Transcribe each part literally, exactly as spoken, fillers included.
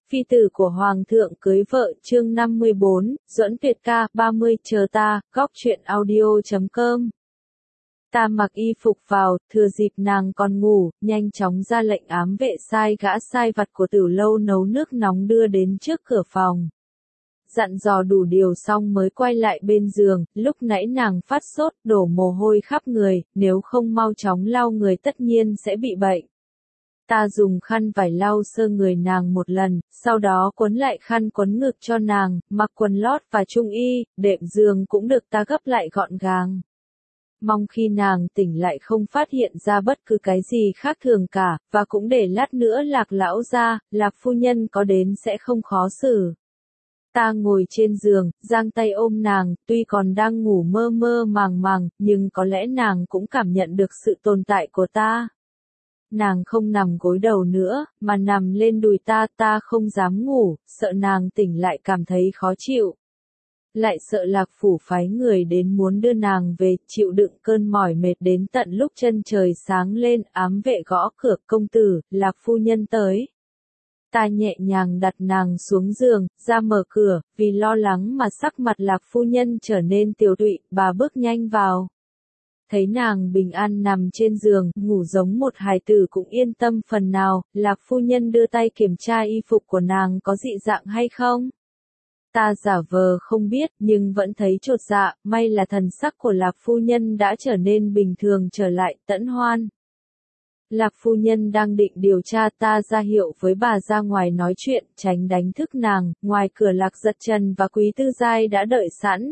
Phi tử của Hoàng thượng cưới vợ chương năm mươi bốn, Duẫn Tuyệt ca, ba mươi, chờ ta, góc truyện audio chấm com. Ta mặc y phục vào, thừa dịp nàng còn ngủ, nhanh chóng ra lệnh ám vệ sai gã sai vặt của Tử Lâu nấu nước nóng đưa đến trước cửa phòng. Dặn dò đủ điều xong mới quay lại bên giường, lúc nãy nàng phát sốt, đổ mồ hôi khắp người, nếu không mau chóng lau người tất nhiên sẽ bị bệnh. Ta dùng khăn vải lau sơ người nàng một lần, sau đó quấn lại khăn quấn ngực cho nàng, mặc quần lót và trung y, đệm giường cũng được ta gấp lại gọn gàng. Mong khi nàng tỉnh lại không phát hiện ra bất cứ cái gì khác thường cả, và cũng để lát nữa Lạc lão ra, Lạc phu nhân có đến sẽ không khó xử. Ta ngồi trên giường, giang tay ôm nàng, tuy còn đang ngủ mơ mơ màng màng, nhưng có lẽ nàng cũng cảm nhận được sự tồn tại của ta. Nàng không nằm gối đầu nữa, mà nằm lên đùi ta, ta không dám ngủ, sợ nàng tỉnh lại cảm thấy khó chịu. Lại sợ Lạc phủ phái người đến muốn đưa nàng về, chịu đựng cơn mỏi mệt đến tận lúc chân trời sáng lên, ám vệ gõ cửa, công tử, Lạc phu nhân tới. Ta nhẹ nhàng đặt nàng xuống giường, ra mở cửa, vì lo lắng mà sắc mặt Lạc phu nhân trở nên tiều tụy, bà bước nhanh vào. Thấy nàng bình an nằm trên giường, ngủ giống một hài tử cũng yên tâm phần nào, Lạc phu nhân đưa tay kiểm tra y phục của nàng có dị dạng hay không. Ta giả vờ không biết, nhưng vẫn thấy chột dạ, may là thần sắc của Lạc phu nhân đã trở nên bình thường trở lại, Tẫn Hoan. Lạc phu nhân đang định điều tra, ta ra hiệu với bà ra ngoài nói chuyện, tránh đánh thức nàng, ngoài cửa Lạc Giật Trần và Quý Tư Giai đã đợi sẵn.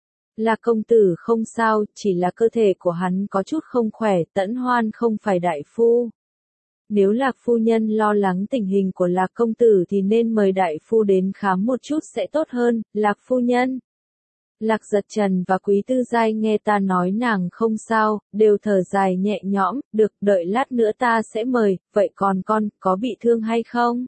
Lạc công tử không sao, chỉ là cơ thể của hắn có chút không khỏe, Tẫn Hoan không phải đại phu. Nếu Lạc phu nhân lo lắng tình hình của Lạc công tử thì nên mời đại phu đến khám một chút sẽ tốt hơn, Lạc phu nhân. Lạc Giật Trần và Quý Tư Giai nghe ta nói nàng không sao, đều thở dài nhẹ nhõm, được, đợi lát nữa ta sẽ mời, vậy còn con, có bị thương hay không?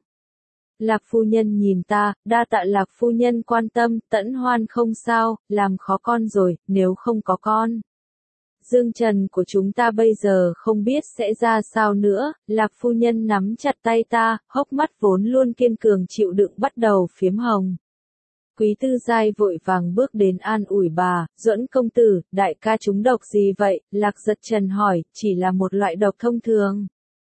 Lạc phu nhân nhìn ta, đa tạ Lạc phu nhân quan tâm, Tẫn Hoan không sao, làm khó con rồi, nếu không có con. Dương trần của chúng ta bây giờ không biết sẽ ra sao nữa, Lạc phu nhân nắm chặt tay ta, hốc mắt vốn luôn kiên cường chịu đựng bắt đầu phiếm hồng. Quý Tư Giai vội vàng bước đến an ủi bà, Duẫn công tử, đại ca trúng độc gì vậy? Lạc Giật Trần hỏi, chỉ là một loại độc thông thường.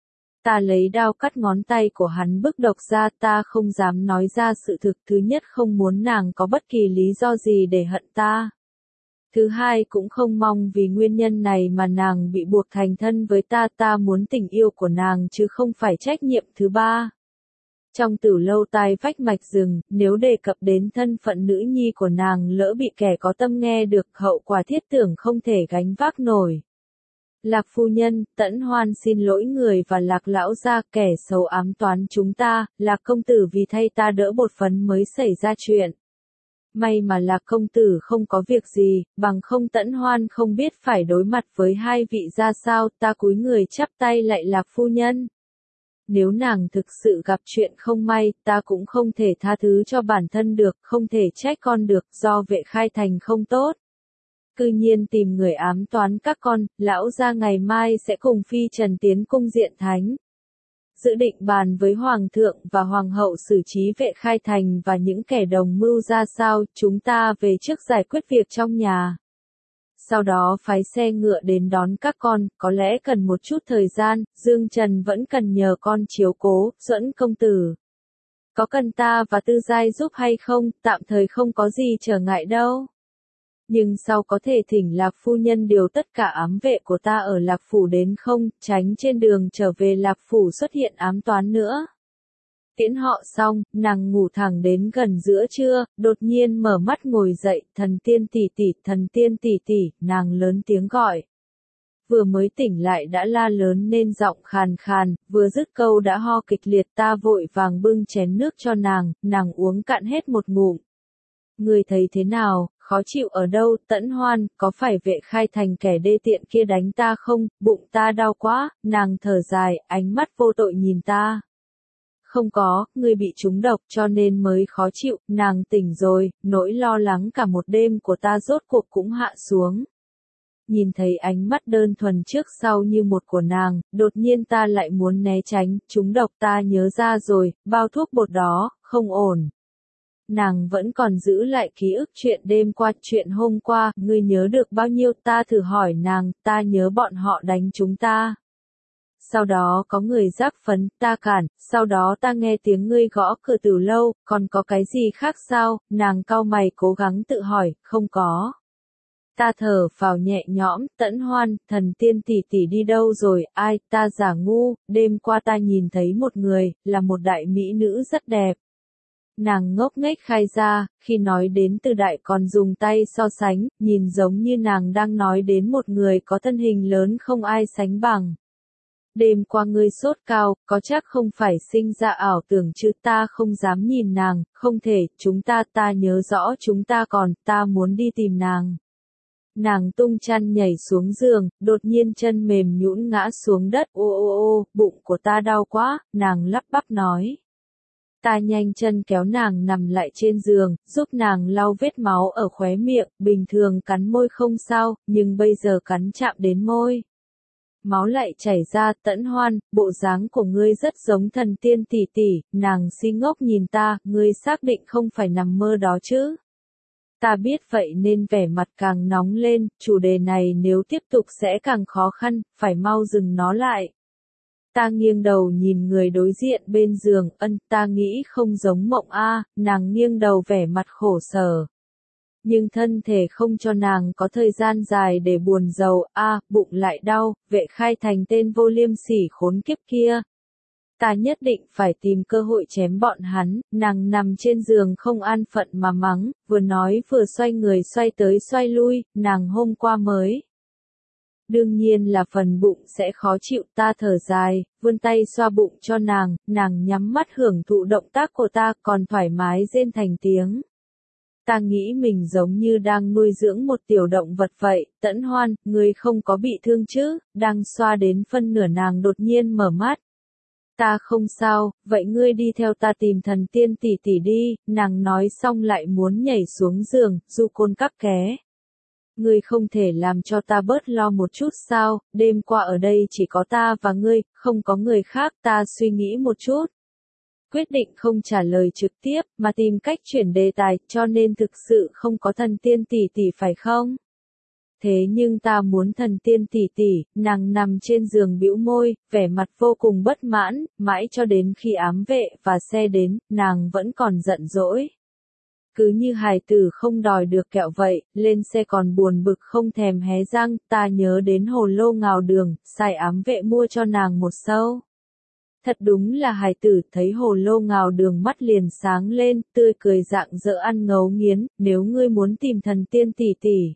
Ta lấy đao cắt ngón tay của hắn bức độc ra, ta không dám nói ra sự thực, thứ nhất không muốn nàng có bất kỳ lý do gì để hận ta. Thứ hai cũng không mong vì nguyên nhân này mà nàng bị buộc thành thân với ta, ta muốn tình yêu của nàng chứ không phải trách nhiệm. Thứ ba. Trong Tử Lâu tai vách mạch rừng, nếu đề cập đến thân phận nữ nhi của nàng lỡ bị kẻ có tâm nghe được, hậu quả thiết tưởng không thể gánh vác nổi. Lạc phu nhân, Tẫn Hoan xin lỗi người và Lạc lão gia, kẻ xấu ám toán chúng ta, Lạc công tử vì thay ta đỡ một phần mới xảy ra chuyện. May mà Lạc công tử không có việc gì, bằng không Tẫn Hoan không biết phải đối mặt với hai vị ra sao, ta cúi người chắp tay lại Lạc phu nhân. Nếu nàng thực sự gặp chuyện không may, ta cũng không thể tha thứ cho bản thân được, không thể trách con được, do Vệ Khai Thành không tốt. Cư nhiên tìm người ám toán các con, lão gia ngày mai sẽ cùng Phi Trần tiến cung diện thánh. Dự định bàn với Hoàng thượng và Hoàng hậu xử trí Vệ Khai Thành và những kẻ đồng mưu ra sao, chúng ta về trước giải quyết việc trong nhà. Sau đó phái xe ngựa đến đón các con, có lẽ cần một chút thời gian, Dương Trần vẫn cần nhờ con chiếu cố, Duẫn công tử. Có cần ta và Tư Giai giúp hay không, tạm thời không có gì trở ngại đâu. Nhưng sau có thể thỉnh Lạc phu nhân điều tất cả ám vệ của ta ở Lạc phủ đến không, tránh trên đường trở về Lạc phủ xuất hiện ám toán nữa. Tiễn họ xong, nàng ngủ thẳng đến gần giữa trưa, đột nhiên mở mắt ngồi dậy, thần tiên tỷ tỷ, thần tiên tỷ tỷ, nàng lớn tiếng gọi. Vừa mới tỉnh lại đã la lớn nên giọng khàn khàn, vừa dứt câu đã ho kịch liệt, ta vội vàng bưng chén nước cho nàng, nàng uống cạn hết một ngụm. Người thấy thế nào, khó chịu ở đâu, Tẫn Hoan, có phải Vệ Khai Thành kẻ đê tiện kia đánh ta không, bụng ta đau quá, nàng thở dài, ánh mắt vô tội nhìn ta. Không có, ngươi bị trúng độc cho nên mới khó chịu, nàng tỉnh rồi, nỗi lo lắng cả một đêm của ta rốt cuộc cũng hạ xuống. nhìn thấy ánh mắt đơn thuần trước sau như một của nàng, đột nhiên ta lại muốn né tránh, trúng độc ta nhớ ra rồi, bao thuốc bột đó, không ổn. Nàng vẫn còn giữ lại ký ức chuyện đêm qua, chuyện hôm qua, ngươi nhớ được bao nhiêu, ta thử hỏi nàng, ta nhớ bọn họ đánh chúng ta. Sau đó có người rắc phấn, ta cản, sau đó ta nghe tiếng ngươi gõ cửa từ lâu, còn có cái gì khác sao, nàng cau mày cố gắng tự hỏi, không có. Ta thở phào nhẹ nhõm, Tẫn Hoan, thần tiên tỷ tỷ đi đâu rồi, ai, ta giả ngu, đêm qua ta nhìn thấy một người, là một đại mỹ nữ rất đẹp. Nàng ngốc nghếch khai ra, khi nói đến từ đại còn dùng tay so sánh, nhìn giống như nàng đang nói đến một người có thân hình lớn không ai sánh bằng. Đêm qua ngươi sốt cao, có chắc không phải sinh ra ảo tưởng chứ, ta không dám nhìn nàng, không thể, chúng ta ta nhớ rõ chúng ta còn, ta muốn đi tìm nàng. Nàng tung chăn nhảy xuống giường, đột nhiên chân mềm nhũn ngã xuống đất, ô ô ô, bụng của ta đau quá, nàng lắp bắp nói. Ta nhanh chân kéo nàng nằm lại trên giường, giúp nàng lau vết máu ở khóe miệng, bình thường cắn môi không sao, nhưng bây giờ cắn chạm đến môi. Máu lại chảy ra, Tẫn Hoan, bộ dáng của ngươi rất giống thần tiên tỷ tỷ, nàng si ngốc nhìn ta, ngươi xác định không phải nằm mơ đó chứ. Ta biết vậy nên vẻ mặt càng nóng lên, chủ đề này nếu tiếp tục sẽ càng khó khăn, phải mau dừng nó lại. Ta nghiêng đầu nhìn người đối diện bên giường, ân, ta nghĩ không giống mộng a, nàng nghiêng đầu vẻ mặt khổ sở. Nhưng thân thể không cho nàng có thời gian dài để buồn rầu, a, bụng lại đau, Vệ Khai Thành tên vô liêm sỉ khốn kiếp kia. Ta nhất định phải tìm cơ hội chém bọn hắn, nàng nằm trên giường không an phận mà mắng, vừa nói vừa xoay người xoay tới xoay lui, nàng hôm qua mới. Đương nhiên là phần bụng sẽ khó chịu, ta thở dài, vươn tay xoa bụng cho nàng, nàng nhắm mắt hưởng thụ động tác của ta còn thoải mái rên thành tiếng. Ta nghĩ mình giống như đang nuôi dưỡng một tiểu động vật vậy, Tẫn Hoan, ngươi không có bị thương chứ, đang xoa đến phân nửa nàng đột nhiên mở mắt. Ta không sao, vậy ngươi đi theo ta tìm thần tiên tỷ tỷ đi, nàng nói xong lại muốn nhảy xuống giường, du côn cắp ké. Ngươi không thể làm cho ta bớt lo một chút sao, đêm qua ở đây chỉ có ta và ngươi, không có người khác, ta suy nghĩ một chút. Quyết định không trả lời trực tiếp, mà tìm cách chuyển đề tài, cho nên thực sự không có thần tiên tỷ tỷ phải không? Thế nhưng ta muốn thần tiên tỷ tỷ, nàng nằm trên giường bĩu môi, vẻ mặt vô cùng bất mãn, mãi cho đến khi ám vệ và xe đến, nàng vẫn còn giận dỗi. Cứ như hài tử không đòi được kẹo vậy, lên xe còn buồn bực không thèm hé răng, ta nhớ đến hồ lô ngào đường, sai ám vệ mua cho nàng một sâu. Thật đúng là hài tử, thấy hồ lô ngào đường mắt liền sáng lên, tươi cười rạng rỡ ăn ngấu nghiến, nếu ngươi muốn tìm thần tiên tỷ tỷ.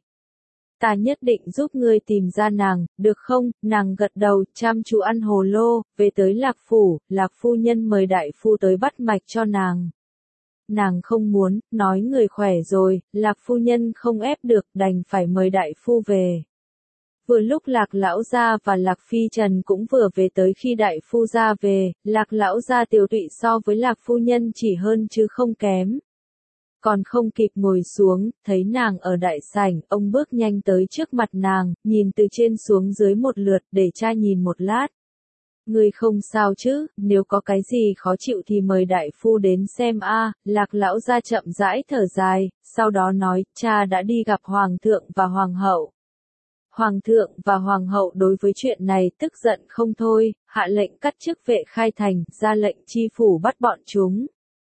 Ta nhất định giúp ngươi tìm ra nàng, được không? Nàng gật đầu, chăm chú ăn hồ lô, về tới Lạc Phủ, Lạc Phu Nhân mời đại phu tới bắt mạch cho nàng. Nàng không muốn, nói người khỏe rồi, Lạc Phu Nhân không ép được, đành phải mời đại phu về. Vừa lúc Lạc Lão Gia và Lạc Phi Trần cũng vừa về tới khi đại phu gia về, Lạc Lão Gia tiểu tụy so với Lạc Phu Nhân chỉ hơn chứ không kém. Còn không kịp ngồi xuống, thấy nàng ở đại sảnh, ông bước nhanh tới trước mặt nàng, nhìn từ trên xuống dưới một lượt, để cha nhìn một lát. Ngươi không sao chứ, nếu có cái gì khó chịu thì mời đại phu đến xem a. Lạc Lão Gia chậm rãi thở dài, sau đó nói, cha đã đi gặp Hoàng thượng và Hoàng hậu. Hoàng thượng và Hoàng hậu đối với chuyện này tức giận không thôi, hạ lệnh cắt chức Vệ Khai Thành, ra lệnh chi phủ bắt bọn chúng.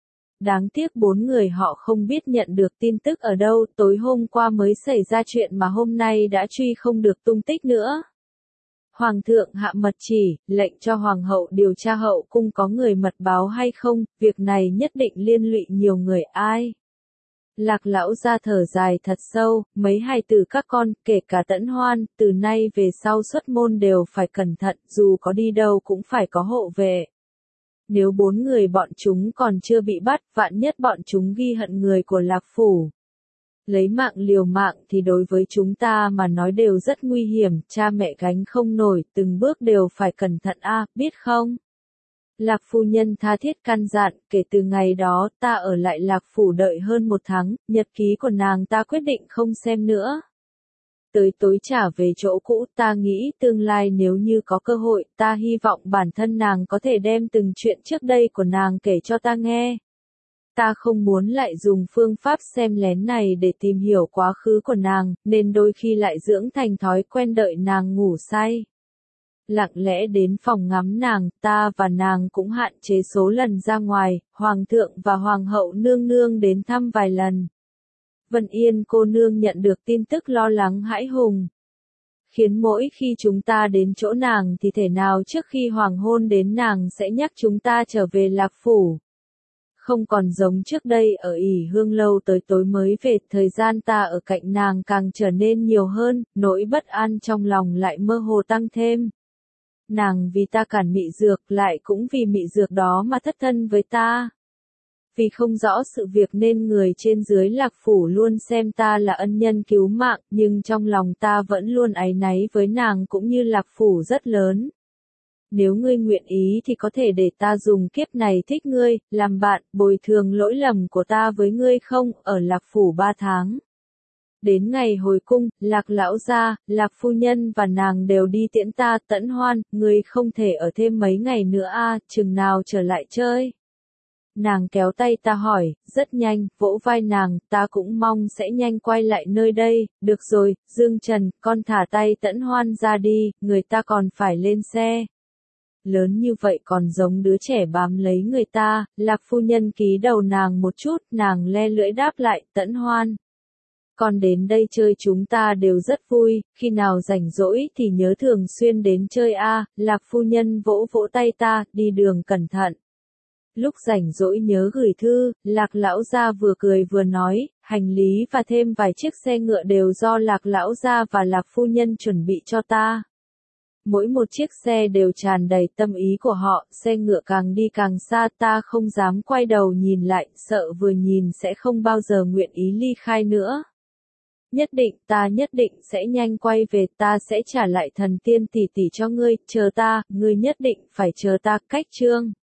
Đáng tiếc bốn người họ không biết nhận được tin tức ở đâu, tối hôm qua mới xảy ra chuyện mà hôm nay đã truy không được tung tích nữa. Hoàng thượng hạ mật chỉ, lệnh cho Hoàng hậu điều tra hậu cung có người mật báo hay không, việc này nhất định liên lụy nhiều người ai. Lạc Lão Gia thở dài thật sâu, mấy hài tử các con, kể cả Tẫn Hoan, từ nay về sau xuất môn đều phải cẩn thận, dù có đi đâu cũng phải có hộ vệ. Nếu bốn người bọn chúng còn chưa bị bắt, vạn nhất bọn chúng ghi hận người của Lạc Phủ. Lấy mạng liều mạng thì đối với chúng ta mà nói đều rất nguy hiểm, cha mẹ gánh không nổi, từng bước đều phải cẩn thận a, biết không? Lạc Phu Nhân tha thiết căn dặn, kể từ ngày đó, ta ở lại Lạc Phủ đợi hơn một tháng, nhật ký của nàng ta quyết định không xem nữa. tới tối trả về chỗ cũ, ta nghĩ tương lai nếu như có cơ hội, ta hy vọng bản thân nàng có thể đem từng chuyện trước đây của nàng kể cho ta nghe. Ta không muốn lại dùng phương pháp xem lén này để tìm hiểu quá khứ của nàng, nên đôi khi lại dưỡng thành thói quen đợi nàng ngủ say. Lặng lẽ đến phòng ngắm nàng, ta và nàng cũng hạn chế số lần ra ngoài, hoàng thượng và hoàng hậu nương nương đến thăm vài lần. Vân Yên cô nương nhận được tin tức lo lắng hãi hùng. Khiến mỗi khi chúng ta đến chỗ nàng thì thể nào trước khi hoàng hôn đến nàng sẽ nhắc chúng ta trở về Lạc Phủ. Không còn giống trước đây ở ỉ hương lâu tới tối mới về, thời gian ta ở cạnh nàng càng trở nên nhiều hơn, nỗi bất an trong lòng lại mơ hồ tăng thêm. Nàng vì ta cản mị dược lại cũng vì mị dược đó mà thất thân với ta. Vì không rõ sự việc nên người trên dưới Lạc Phủ luôn xem ta là ân nhân cứu mạng, nhưng trong lòng ta vẫn luôn áy náy với nàng cũng như Lạc Phủ rất lớn. Nếu ngươi nguyện ý thì có thể để ta dùng kiếp này thích ngươi, làm bạn, bồi thường lỗi lầm của ta với ngươi không, ở Lạc Phủ ba tháng. Đến ngày hồi cung, Lạc lão gia, Lạc phu nhân và nàng đều đi tiễn ta tẫn hoan, ngươi không thể ở thêm mấy ngày nữa a, à, chừng nào trở lại chơi. Nàng kéo tay ta hỏi, rất nhanh, vỗ vai nàng, ta cũng mong sẽ nhanh quay lại nơi đây, được rồi, Dương Trần, con thả tay tẫn hoan ra đi, người ta còn phải lên xe. Lớn như vậy còn giống đứa trẻ bám lấy người ta, Lạc phu nhân ký đầu nàng một chút, nàng le lưỡi đáp lại, tẫn hoan. Con đến đây chơi chúng ta đều rất vui, khi nào rảnh rỗi thì nhớ thường xuyên đến chơi a. Lạc phu nhân vỗ vỗ tay ta, đi đường cẩn thận. Lúc rảnh rỗi nhớ gửi thư, Lạc lão gia vừa cười vừa nói, hành lý và thêm vài chiếc xe ngựa đều do Lạc lão gia và Lạc phu nhân chuẩn bị cho ta. Mỗi một chiếc xe đều tràn đầy tâm ý của họ, xe ngựa càng đi càng xa, ta không dám quay đầu nhìn lại, sợ vừa nhìn sẽ không bao giờ nguyện ý ly khai nữa. Nhất định, ta nhất định sẽ nhanh quay về, ta sẽ trả lại thần tiên tỷ tỷ cho ngươi, chờ ta, ngươi nhất định phải chờ ta, cách chương.